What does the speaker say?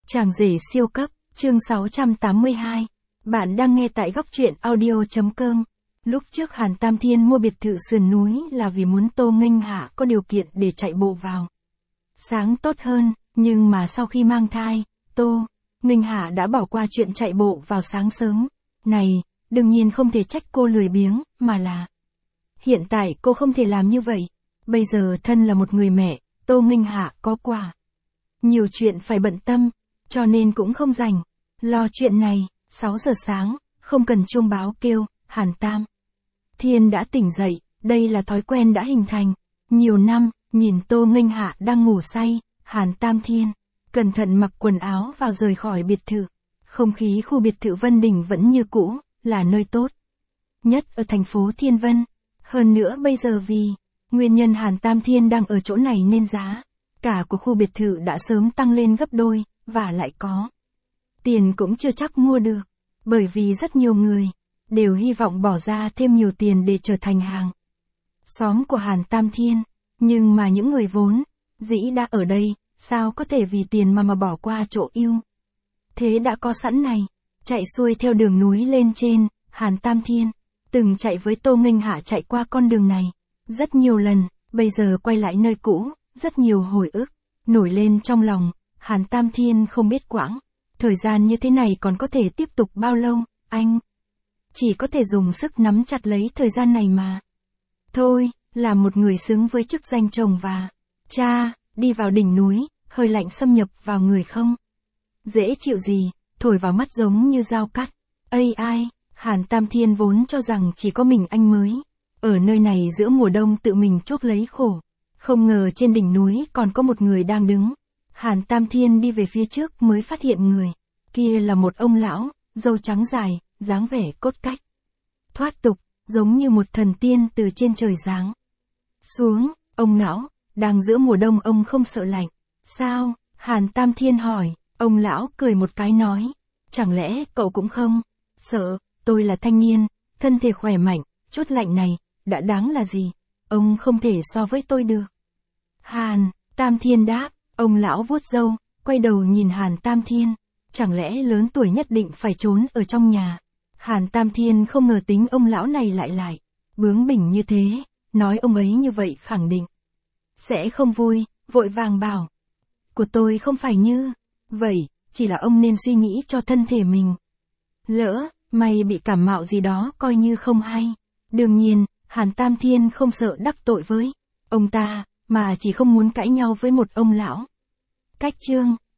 Chàng rể siêu cấp, chương 682. Bạn đang nghe tại góc truyện audio.com. Lúc trước Hàn Tam Thiên mua biệt thự sườn núi là vì muốn Tô Nghênh Hạ có điều kiện để chạy bộ vào sáng tốt hơn, nhưng mà sau khi mang thai, Tô Nghênh Hạ đã bỏ qua chuyện chạy bộ vào sáng sớm. Này, đương nhiên không thể trách cô lười biếng, mà là hiện tại cô không thể làm như vậy. Bây giờ thân là một người mẹ, Tô Nghênh Hạ có nhiều chuyện phải bận tâm, cho nên cũng không rảnh lo chuyện này. 6 giờ sáng, không cần chuông báo kêu, Hàn Tam Thiên đã tỉnh dậy. Đây là thói quen đã hình thành nhiều năm. Nhìn Tô Nghênh Hạ đang ngủ say, Hàn Tam Thiên cẩn thận mặc quần áo vào rời khỏi biệt thự. Không khí khu biệt thự Vân Đình vẫn như cũ, là nơi tốt nhất ở thành phố Thiên Vân. Hơn nữa bây giờ vì nguyên nhân Hàn Tam Thiên đang ở chỗ này nên giá cả của khu biệt thự đã sớm tăng lên gấp đôi, và lại có tiền cũng chưa chắc mua được, bởi vì rất nhiều người đều hy vọng bỏ ra thêm nhiều tiền để trở thành hàng xóm của Hàn Tam Thiên. Nhưng mà những người vốn dĩ đã ở đây, sao có thể vì tiền mà bỏ qua chỗ ưu thế đã có sẵn này. Chạy xuôi theo đường núi lên trên, Hàn Tam Thiên từng chạy với Tô Nghênh Hạ chạy qua con đường này rất nhiều lần. Bây giờ quay lại nơi cũ, rất nhiều hồi ức nổi lên trong lòng. Hàn Tam Thiên không biết quãng thời gian như thế này còn có thể tiếp tục bao lâu. Anh chỉ có thể dùng sức nắm chặt lấy thời gian này mà thôi. Là một người xứng với chức danh chồng và cha, đi vào đỉnh núi, hơi lạnh xâm nhập vào người không dễ chịu gì, thổi vào mắt giống như dao cắt. Ai, Hàn Tam Thiên vốn cho rằng chỉ có mình anh mới ở nơi này giữa mùa đông tự mình chuốc lấy khổ. Không ngờ trên đỉnh núi còn có một người đang đứng. Hàn Tam Thiên đi về phía trước mới phát hiện người kia là một ông lão, râu trắng dài, dáng vẻ cốt cách thoát tục, giống như một thần tiên từ trên trời giáng xuống. Ông lão, đang giữa mùa đông ông không sợ lạnh sao? Hàn Tam Thiên hỏi. Ông lão cười một cái nói, chẳng lẽ cậu cũng không sợ? Tôi là thanh niên, thân thể khỏe mạnh, chút lạnh này đã đáng là gì, ông không thể so với tôi được. Hàn Tam Thiên đáp. Ông lão vuốt râu, quay đầu nhìn Hàn Tam Thiên. Chẳng lẽ lớn tuổi nhất định phải trốn ở trong nhà? Hàn Tam Thiên không ngờ tính ông lão này lại bướng bỉnh như thế. Nói ông ấy như vậy khẳng định sẽ không vui, vội vàng bảo, của tôi không phải như vậy, chỉ là ông nên suy nghĩ cho thân thể mình. Lỡ may bị cảm mạo gì đó coi như không hay. Đương nhiên, Hàn Tam Thiên không sợ đắc tội với ông ta, mà chỉ không muốn cãi nhau với một ông lão cách chương.